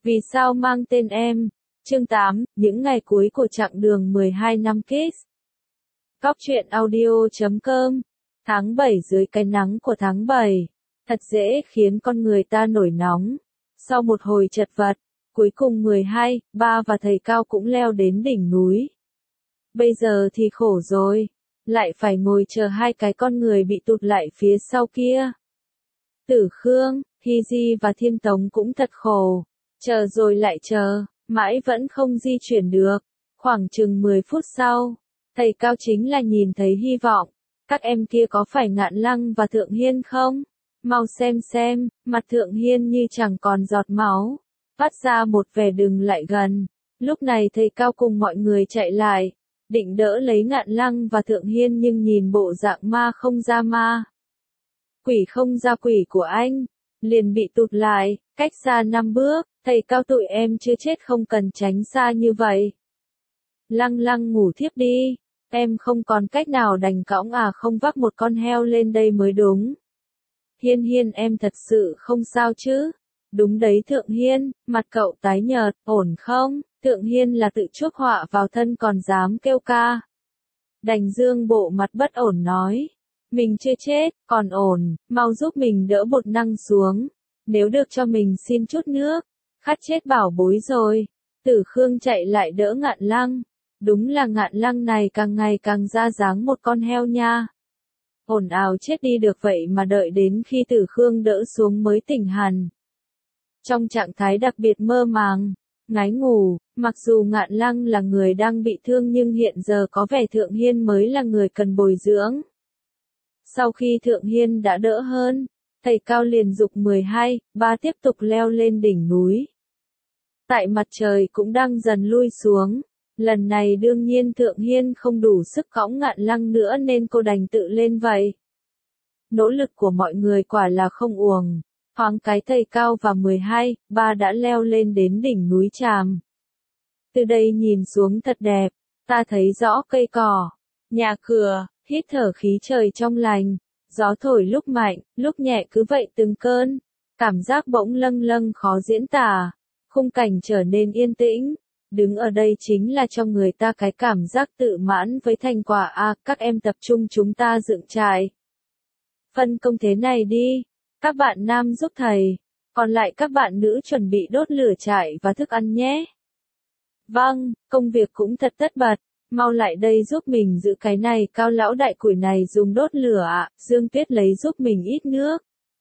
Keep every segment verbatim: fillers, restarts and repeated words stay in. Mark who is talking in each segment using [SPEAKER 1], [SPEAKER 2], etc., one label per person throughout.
[SPEAKER 1] Vì sao mang tên em? Chương tám, những ngày cuối của chặng đường mười hai năm Kiss. Góc truyện audio chấm com. Tháng bảy dưới cái nắng của tháng bảy, thật dễ khiến con người ta nổi nóng. Sau một hồi chật vật, cuối cùng mười hai, ba và thầy Cao cũng leo đến đỉnh núi. Bây giờ thì khổ rồi, lại phải ngồi chờ hai cái con người bị tụt lại phía sau kia. Tử Khương, Hy Di và Thiên Tống cũng thật khổ, chờ rồi lại chờ, mãi vẫn không di chuyển được. Khoảng chừng mười phút sau, thầy Cao chính là nhìn thấy hy vọng. Các em kia có phải Ngạn Lăng và Thượng Hiên không? Mau xem xem, mặt Thượng Hiên như chẳng còn giọt máu, phát ra một vẻ đừng lại gần. Lúc này thầy Cao cùng mọi người chạy lại, định đỡ lấy Ngạn Lăng và Thượng Hiên nhưng nhìn bộ dạng ma không ra ma, quỷ không ra quỷ của anh, liền bị tụt lại, cách xa năm bước. Thầy Cao, tụi em chưa chết không cần tránh xa như vậy. Lăng Lăng ngủ thiếp đi, em không còn cách nào đành cõng à không vác một con heo lên đây mới đúng. Hiên Hiên em thật sự không sao chứ? Đúng đấy Thượng Hiên, mặt cậu tái nhợt, ổn không? Thượng Hiên là tự chuốc họa vào thân còn dám kêu ca. Đành dương bộ mặt bất ổn nói, mình chưa chết, còn ổn, mau giúp mình đỡ bột năng xuống, nếu được cho mình xin chút nước, khát chết bảo bối rồi. Tử Khương chạy lại đỡ Ngạn Lăng, đúng là Ngạn Lăng này càng ngày càng ra dáng một con heo nha. Ồn ào chết đi được vậy mà đợi đến khi Tử Khương đỡ xuống mới tỉnh hẳn. Trong trạng thái đặc biệt mơ màng, ngái ngủ, mặc dù Ngạn Lăng là người đang bị thương nhưng hiện giờ có vẻ Thượng Hiên mới là người cần bồi dưỡng. Sau khi Thượng Hiên đã đỡ hơn, thầy Cao liền giục mười hai, ba tiếp tục leo lên đỉnh núi. Tại mặt trời cũng đang dần lui xuống, lần này đương nhiên Thượng Hiên không đủ sức cõng Ngạn Lăng nữa nên cô đành tự lên vậy. Nỗ lực của mọi người quả là không uổng, thoáng cái thầy Cao và mười hai, ba đã leo lên đến đỉnh núi Tràm. Từ đây nhìn xuống thật đẹp, ta thấy rõ cây cỏ, nhà cửa, hít thở khí trời trong lành, gió thổi lúc mạnh, lúc nhẹ cứ vậy từng cơn, cảm giác bỗng lâng lâng khó diễn tả, khung cảnh trở nên yên tĩnh. Đứng ở đây chính là cho người ta cái cảm giác tự mãn với thành quả. À, các em tập trung chúng ta dựng trại. Phân công thế này đi, các bạn nam giúp thầy, còn lại các bạn nữ chuẩn bị đốt lửa trại và thức ăn nhé. Vâng, công việc cũng thật tất bật, mau lại đây giúp mình giữ cái này. Cao lão đại củi này dùng đốt lửa ạ. Dương Tuyết lấy giúp mình ít nước.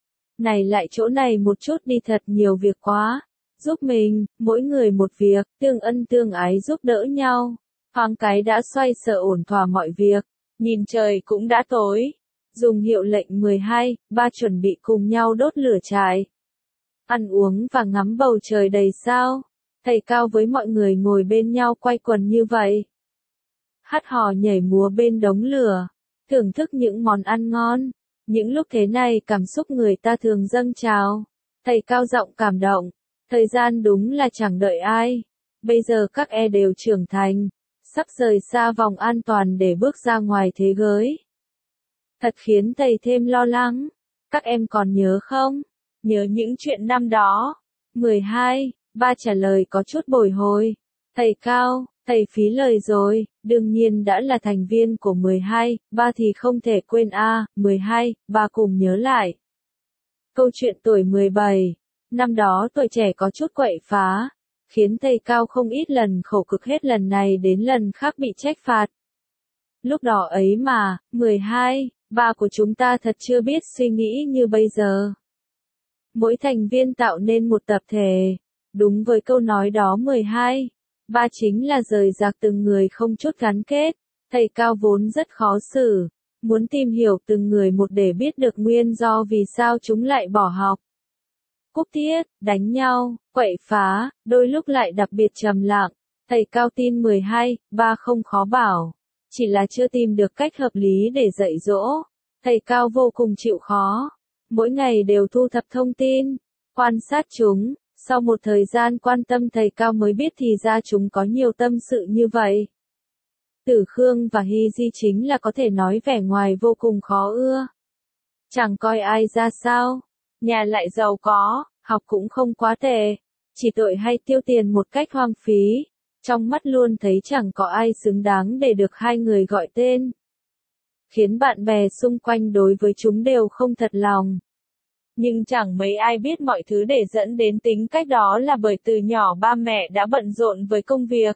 [SPEAKER 1] Này lại chỗ này một chút đi, thật nhiều việc quá. Giúp mình, mỗi người một việc, tương ân tương ái giúp đỡ nhau. Thoáng cái đã xoay sở ổn thỏa mọi việc, nhìn trời cũng đã tối. Dùng hiệu lệnh mười hai, ba chuẩn bị cùng nhau đốt lửa trại. Ăn uống và ngắm bầu trời đầy sao. Thầy Cao với mọi người ngồi bên nhau quay quần như vậy. Hát hò nhảy múa bên đống lửa, thưởng thức những món ăn ngon. Những lúc thế này cảm xúc người ta thường dâng trào. Thầy Cao giọng cảm động. Thời gian đúng là chẳng đợi ai. Bây giờ các e đều trưởng thành, sắp rời xa vòng an toàn để bước ra ngoài thế giới. Thật khiến thầy thêm lo lắng. Các em còn nhớ không? Nhớ những chuyện năm đó. mười hai, ba trả lời có chút bồi hồi. Thầy Cao, thầy phí lời rồi, đương nhiên đã là thành viên của mười hai, ba thì không thể quên a. À, mười hai, ba cùng nhớ lại. Câu chuyện tuổi mười bảy. Năm đó tuổi trẻ có chút quậy phá, khiến thầy Cao không ít lần khổ cực, hết lần này đến lần khác bị trách phạt. Lúc đó ấy mà, mười hai, ba của chúng ta thật chưa biết suy nghĩ như bây giờ. Mỗi thành viên tạo nên một tập thể. Đúng với câu nói đó mười hai, ba chính là rời rạc từng người không chút gắn kết. Thầy Cao vốn rất khó xử, muốn tìm hiểu từng người một để biết được nguyên do vì sao chúng lại bỏ học. Cúp tiết, đánh nhau, quậy phá, đôi lúc lại đặc biệt trầm lặng. Thầy Cao tin mười hai, ba không khó bảo, chỉ là chưa tìm được cách hợp lý để dạy dỗ. Thầy Cao vô cùng chịu khó, mỗi ngày đều thu thập thông tin, quan sát chúng. Sau một thời gian quan tâm thầy Cao mới biết thì ra chúng có nhiều tâm sự như vậy. Tử Khương và Hy Di chính là có thể nói vẻ ngoài vô cùng khó ưa. Chẳng coi ai ra sao. Nhà lại giàu có, học cũng không quá tệ, chỉ tội hay tiêu tiền một cách hoang phí, trong mắt luôn thấy chẳng có ai xứng đáng để được hai người gọi tên. Khiến bạn bè xung quanh đối với chúng đều không thật lòng. Nhưng chẳng mấy ai biết mọi thứ để dẫn đến tính cách đó là bởi từ nhỏ ba mẹ đã bận rộn với công việc.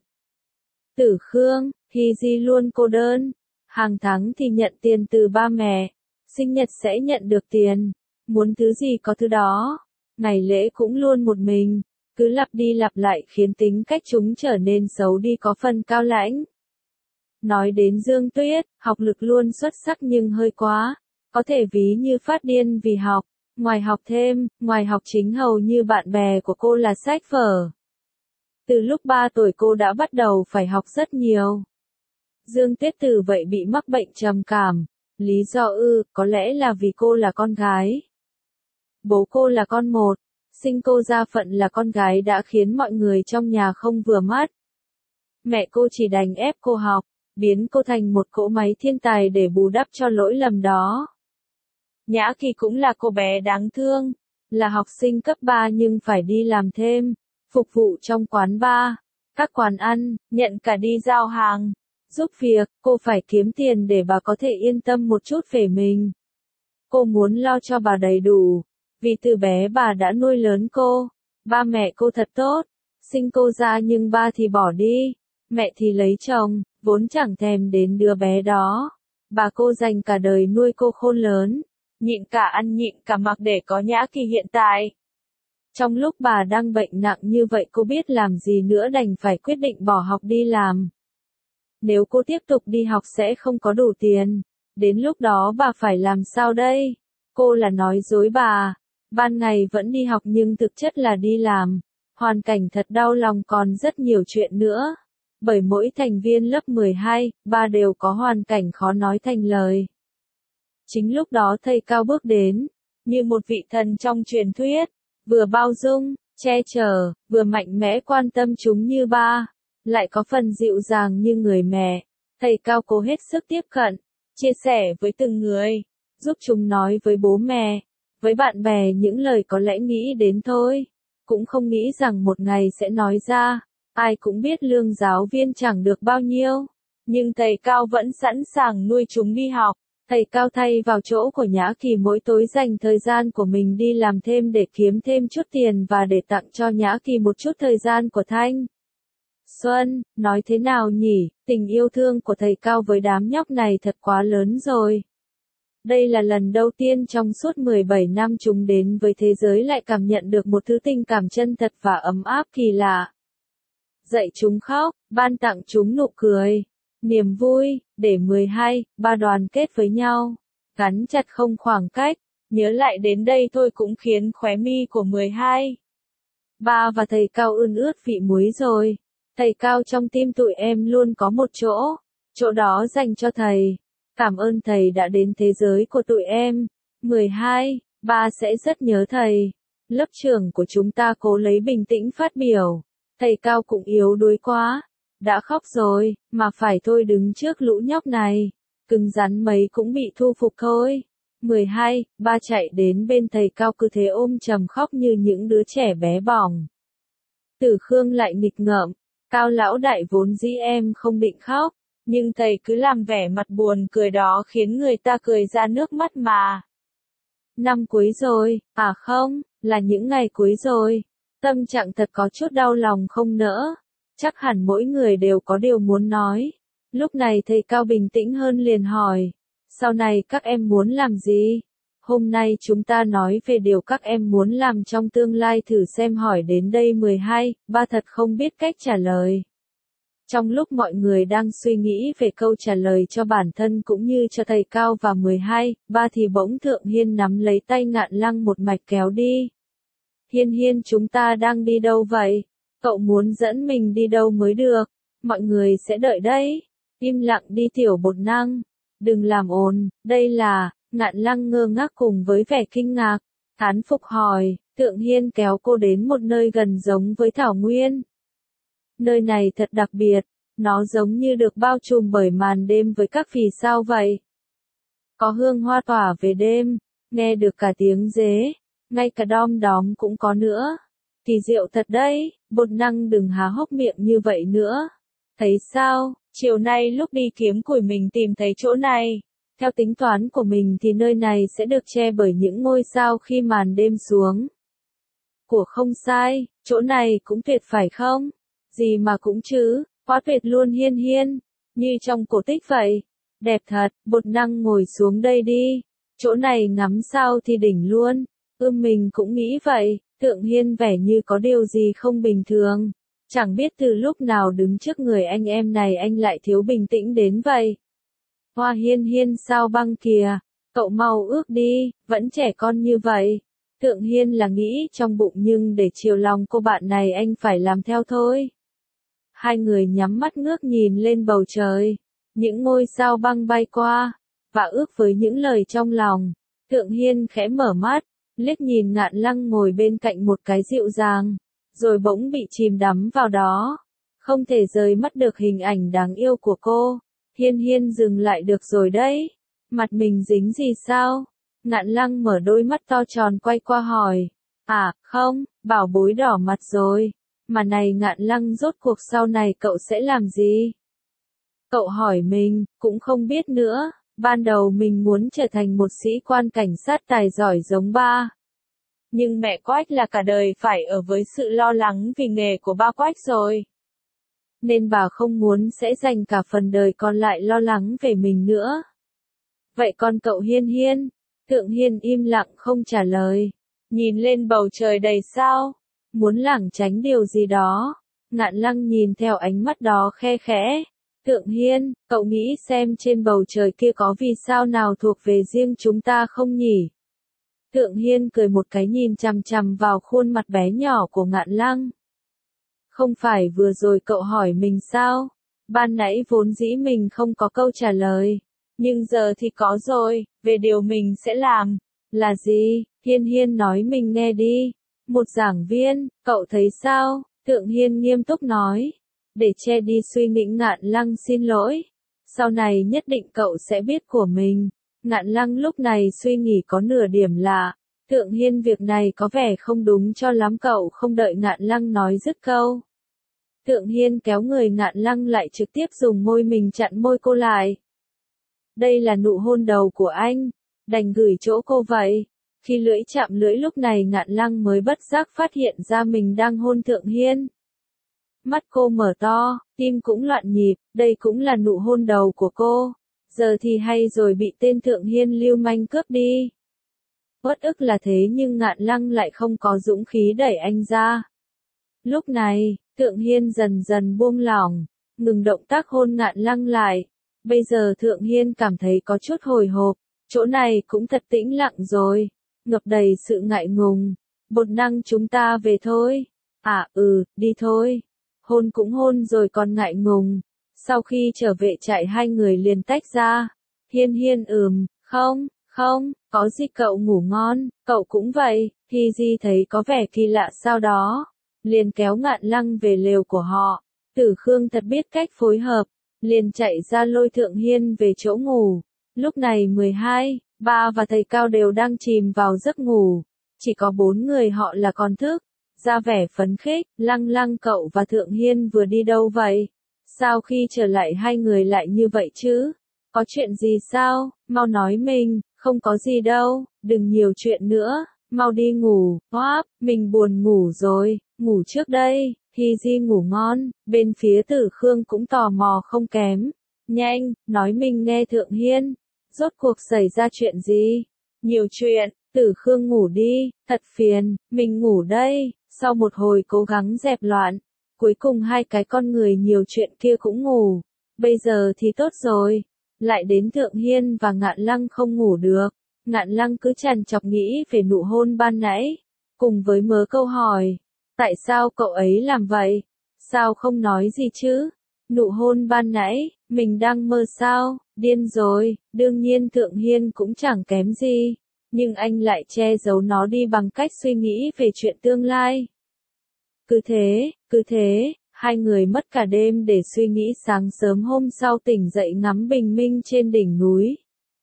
[SPEAKER 1] Tử Khương, Hy Di luôn cô đơn. Hàng tháng thì nhận tiền từ ba mẹ, sinh nhật sẽ nhận được tiền, muốn thứ gì có thứ đó. Ngày lễ cũng luôn một mình, cứ lặp đi lặp lại khiến tính cách chúng trở nên xấu đi có phần cao lãnh. Nói đến Dương Tuyết, học lực luôn xuất sắc nhưng hơi quá, có thể ví như phát điên vì học. Ngoài học thêm, ngoài học chính hầu như bạn bè của cô là sách vở. Từ lúc ba tuổi cô đã bắt đầu phải học rất nhiều. Dương Tuyết từ vậy bị mắc bệnh trầm cảm. Lý do ư, có lẽ là vì cô là con gái. Bố cô là con một, sinh cô ra phận là con gái đã khiến mọi người trong nhà không vừa mắt. Mẹ cô chỉ đành ép cô học, biến cô thành một cỗ máy thiên tài để bù đắp cho lỗi lầm đó. Nhã Kỳ cũng là cô bé đáng thương, là học sinh cấp ba nhưng phải đi làm thêm, phục vụ trong quán bar, các quán ăn, nhận cả đi giao hàng, giúp việc, cô phải kiếm tiền để bà có thể yên tâm một chút về mình. Cô muốn lo cho bà đầy đủ, vì từ bé bà đã nuôi lớn cô, ba mẹ cô thật tốt, sinh cô ra nhưng ba thì bỏ đi, mẹ thì lấy chồng, vốn chẳng thèm đến đứa bé đó. Bà cô dành cả đời nuôi cô khôn lớn. Nhịn cả ăn nhịn cả mặc để có Nhã Kỳ hiện tại. Trong lúc bà đang bệnh nặng như vậy cô biết làm gì nữa đành phải quyết định bỏ học đi làm. Nếu cô tiếp tục đi học sẽ không có đủ tiền. Đến lúc đó bà phải làm sao đây? Cô là nói dối bà. Ban ngày vẫn đi học nhưng thực chất là đi làm. Hoàn cảnh thật đau lòng còn rất nhiều chuyện nữa. Bởi mỗi thành viên lớp mười hai, ba đều có hoàn cảnh khó nói thành lời. Chính lúc đó thầy Cao bước đến, như một vị thần trong truyền thuyết, vừa bao dung, che chở, vừa mạnh mẽ quan tâm chúng như ba, lại có phần dịu dàng như người mẹ. Thầy Cao cố hết sức tiếp cận, chia sẻ với từng người, giúp chúng nói với bố mẹ, với bạn bè những lời có lẽ nghĩ đến thôi, cũng không nghĩ rằng một ngày sẽ nói ra. Ai cũng biết lương giáo viên chẳng được bao nhiêu, nhưng thầy Cao vẫn sẵn sàng nuôi chúng đi học. Thầy Cao thay vào chỗ của Nhã Kỳ mỗi tối dành thời gian của mình đi làm thêm để kiếm thêm chút tiền và để tặng cho Nhã Kỳ một chút thời gian của thanh xuân. Nói thế nào nhỉ, tình yêu thương của thầy Cao với đám nhóc này thật quá lớn rồi. Đây là lần đầu tiên trong suốt mười bảy năm chúng đến với thế giới lại cảm nhận được một thứ tình cảm chân thật và ấm áp kỳ lạ. Dạy chúng khóc, ban tặng chúng nụ cười, niềm vui, để mười hai, ba đoàn kết với nhau, gắn chặt không khoảng cách. Nhớ lại đến đây thôi cũng khiến khóe mi của mười hai, ba và thầy Cao ươn ướt vị muối rồi. Thầy Cao trong tim tụi em luôn có một chỗ, chỗ đó dành cho thầy. Cảm ơn thầy đã đến thế giới của tụi em. mười hai, ba sẽ rất nhớ thầy. Lớp trưởng của chúng ta cố lấy bình tĩnh phát biểu. Thầy Cao cũng yếu đuối quá. Đã khóc rồi, mà phải thôi đứng trước lũ nhóc này. Cứng rắn mấy cũng bị thu phục thôi. mười hai, ba chạy đến bên thầy Cao cứ thế ôm chầm khóc như những đứa trẻ bé bỏng. Tử Khương lại nghịch ngợm. Cao lão đại vốn dĩ em không định khóc, nhưng thầy cứ làm vẻ mặt buồn cười đó khiến người ta cười ra nước mắt mà. Năm cuối rồi, à không, là những ngày cuối rồi. Tâm trạng thật có chút đau lòng không nỡ. Chắc hẳn mỗi người đều có điều muốn nói. Lúc này thầy Cao bình tĩnh hơn liền hỏi. Sau này các em muốn làm gì? Hôm nay chúng ta nói về điều các em muốn làm trong tương lai thử xem hỏi đến đây mười hai, ba thật không biết cách trả lời. Trong lúc mọi người đang suy nghĩ về câu trả lời cho bản thân cũng như cho thầy Cao và mười hai, ba thì bỗng Thượng Hiên nắm lấy tay Ngạn Lăng một mạch kéo đi. Hiên Hiên chúng ta đang đi đâu vậy? Cậu muốn dẫn mình đi đâu mới được? Mọi người sẽ đợi đấy. Im lặng đi tiểu bột năng. Đừng làm ồn, đây là... Ngạn Lăng ngơ ngác cùng với vẻ kinh ngạc, thán phục hỏi, Thượng Hiên kéo cô đến một nơi gần giống với Thảo Nguyên. Nơi này thật đặc biệt, nó giống như được bao trùm bởi màn đêm với các vì sao vậy. Có hương hoa tỏa về đêm, nghe được cả tiếng dế, ngay cả đom đóm cũng có nữa. Kỳ diệu thật đấy, bột năng đừng há hốc miệng như vậy nữa. Thấy sao, chiều nay lúc đi kiếm củi mình tìm thấy chỗ này. Theo tính toán của mình thì nơi này sẽ được che bởi những ngôi sao khi màn đêm xuống. Của không sai, chỗ này cũng tuyệt phải không? Gì mà cũng chứ, quá tuyệt luôn Hiên Hiên, như trong cổ tích vậy. Đẹp thật, bột năng ngồi xuống đây đi, chỗ này ngắm sao thì đỉnh luôn. Ưm mình cũng nghĩ vậy, Thượng Hiên vẻ như có điều gì không bình thường. Chẳng biết từ lúc nào đứng trước người anh em này anh lại thiếu bình tĩnh đến vậy. Hoa Hiên Hiên sao băng kìa, cậu mau ước đi, vẫn trẻ con như vậy. Thượng Hiên là nghĩ trong bụng nhưng để chiều lòng cô bạn này anh phải làm theo thôi. Hai người nhắm mắt ngước nhìn lên bầu trời, những ngôi sao băng bay qua, và ước với những lời trong lòng. Thượng Hiên khẽ mở mắt, liếc nhìn Ngạn Lăng ngồi bên cạnh một cái dịu dàng, rồi bỗng bị chìm đắm vào đó. Không thể rời mắt được hình ảnh đáng yêu của cô. Hiên Hiên dừng lại được rồi đấy. Mặt mình dính gì sao? Ngạn Lăng mở đôi mắt to tròn quay qua hỏi. À, không, bảo bối đỏ mặt rồi. Mà này Ngạn Lăng rốt cuộc sau này cậu sẽ làm gì? Cậu hỏi mình, cũng không biết nữa. Ban đầu mình muốn trở thành một sĩ quan cảnh sát tài giỏi giống ba. Nhưng mẹ Quách là cả đời phải ở với sự lo lắng vì nghề của ba Quách rồi. Nên bà không muốn sẽ dành cả phần đời còn lại lo lắng về mình nữa. Vậy còn cậu Hiên Hiên? Thượng Hiên im lặng không trả lời. Nhìn lên bầu trời đầy sao. Muốn lảng tránh điều gì đó. Ngạn Lăng nhìn theo ánh mắt đó khe khẽ. Thượng Hiên, cậu nghĩ xem trên bầu trời kia có vì sao nào thuộc về riêng chúng ta không nhỉ? Thượng Hiên cười một cái nhìn chằm chằm vào khuôn mặt bé nhỏ của Ngạn Lăng. Không phải vừa rồi cậu hỏi mình sao? Ban nãy vốn dĩ mình không có câu trả lời. Nhưng giờ thì có rồi, về điều mình sẽ làm. Là gì? Hiên Hiên nói mình nghe đi. Một giảng viên, cậu thấy sao? Thượng Hiên nghiêm túc nói. Để che đi suy nghĩ Ngạn Lăng xin lỗi. Sau này nhất định cậu sẽ biết của mình. Ngạn Lăng lúc này suy nghĩ có nửa điểm lạ. Thượng Hiên việc này có vẻ không đúng cho lắm cậu không đợi Ngạn Lăng nói dứt câu. Thượng Hiên kéo người Ngạn Lăng lại trực tiếp dùng môi mình chặn môi cô lại. Đây là nụ hôn đầu của anh. Đành gửi chỗ cô vậy. Khi lưỡi chạm lưỡi lúc này Ngạn Lăng mới bất giác phát hiện ra mình đang hôn Thượng Hiên. Mắt cô mở to, tim cũng loạn nhịp, đây cũng là nụ hôn đầu của cô. Giờ thì hay rồi bị tên Thượng Hiên lưu manh cướp đi. Uất ức là thế nhưng Ngạn Lăng lại không có dũng khí đẩy anh ra. Lúc này, Thượng Hiên dần dần buông lỏng, ngừng động tác hôn Ngạn Lăng lại. Bây giờ Thượng Hiên cảm thấy có chút hồi hộp, chỗ này cũng thật tĩnh lặng rồi, ngập đầy sự ngại ngùng. Bột năng chúng ta về thôi. À ừ, đi thôi. Hôn cũng hôn rồi còn ngại ngùng. Sau khi trở về trại hai người liền tách ra. Hiên Hiên ừm, không, không, có gì cậu ngủ ngon, cậu cũng vậy. Thì Di thấy có vẻ kỳ lạ sau đó. Liền kéo Ngạn Lăng về lều của họ. Tử Khương thật biết cách phối hợp. Liền chạy ra lôi Thượng Hiên về chỗ ngủ. Lúc này mười hai, ba và thầy Cao đều đang chìm vào giấc ngủ. Chỉ có bốn người họ là còn thức. Ra vẻ phấn khích, Lăng Lăng cậu và Thượng Hiên vừa đi đâu vậy? Sao khi trở lại hai người lại như vậy chứ? Có chuyện gì sao? Mau nói mình, không có gì đâu, đừng nhiều chuyện nữa, mau đi ngủ. Hoáp, mình buồn ngủ rồi, ngủ trước đây. Thì Di ngủ ngon, bên phía Tử Khương cũng tò mò không kém. Nhanh, nói mình nghe Thượng Hiên. Rốt cuộc xảy ra chuyện gì? Nhiều chuyện, Tử Khương ngủ đi, thật phiền, mình ngủ đây. Sau một hồi cố gắng dẹp loạn, cuối cùng hai cái con người nhiều chuyện kia cũng ngủ. Bây giờ thì tốt rồi. Lại đến Thượng Hiên và Ngạn Lăng không ngủ được. Ngạn Lăng cứ trằn trọc nghĩ về nụ hôn ban nãy. Cùng với mớ câu hỏi. Tại sao cậu ấy làm vậy? Sao không nói gì chứ? Nụ hôn ban nãy, mình đang mơ sao? Điên rồi, đương nhiên Thượng Hiên cũng chẳng kém gì. Nhưng anh lại che giấu nó đi bằng cách suy nghĩ về chuyện tương lai. Cứ thế, cứ thế, hai người mất cả đêm để suy nghĩ sáng sớm hôm sau tỉnh dậy ngắm bình minh trên đỉnh núi.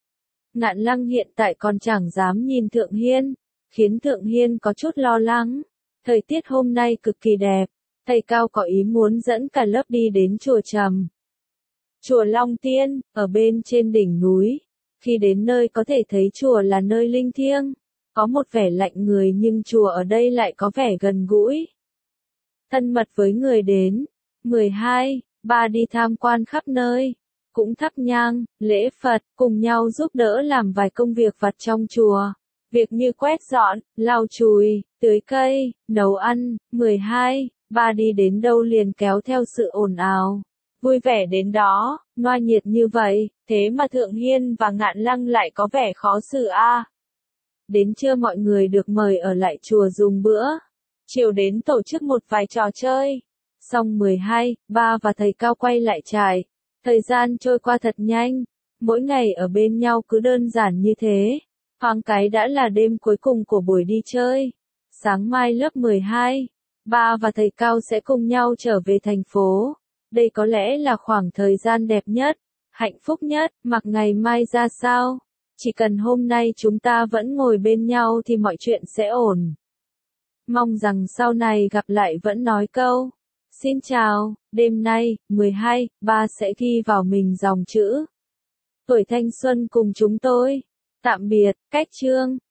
[SPEAKER 1] Ngạn Lăng hiện tại còn chẳng dám nhìn Thượng Hiên, khiến Thượng Hiên có chút lo lắng. Thời tiết hôm nay cực kỳ đẹp, thầy Cao có ý muốn dẫn cả lớp đi đến chùa Trầm. Chùa Long Tiên, ở bên trên đỉnh núi. Khi đến nơi có thể thấy chùa là nơi linh thiêng, có một vẻ lạnh người nhưng chùa ở đây lại có vẻ gần gũi, thân mật với người đến. mười hai. Ba đi tham quan khắp nơi, cũng thắp nhang, lễ Phật, cùng nhau giúp đỡ làm vài công việc vặt trong chùa. Việc như quét dọn, lau chùi, tưới cây, nấu ăn. mười hai. Ba đi đến đâu liền kéo theo sự ồn ào, vui vẻ đến đó, noa nhiệt như vậy, thế mà Thượng Hiên và Ngạn Lăng lại có vẻ khó xử a. À. Đến trưa mọi người được mời ở lại chùa dùng bữa, chiều đến tổ chức một vài trò chơi. Xong mười hai, ba và thầy Cao quay lại trại. Thời gian trôi qua thật nhanh, mỗi ngày ở bên nhau cứ đơn giản như thế. Thoáng cái đã là đêm cuối cùng của buổi đi chơi. Sáng mai lớp mười hai, ba và thầy Cao sẽ cùng nhau trở về thành phố. Đây có lẽ là khoảng thời gian đẹp nhất, hạnh phúc nhất, mặc ngày mai ra sao. Chỉ cần hôm nay chúng ta vẫn ngồi bên nhau thì mọi chuyện sẽ ổn. Mong rằng sau này gặp lại vẫn nói câu xin chào. Đêm nay, mười hai, ba sẽ ghi vào mình dòng chữ tuổi thanh xuân cùng chúng tôi. Tạm biệt, cách chương.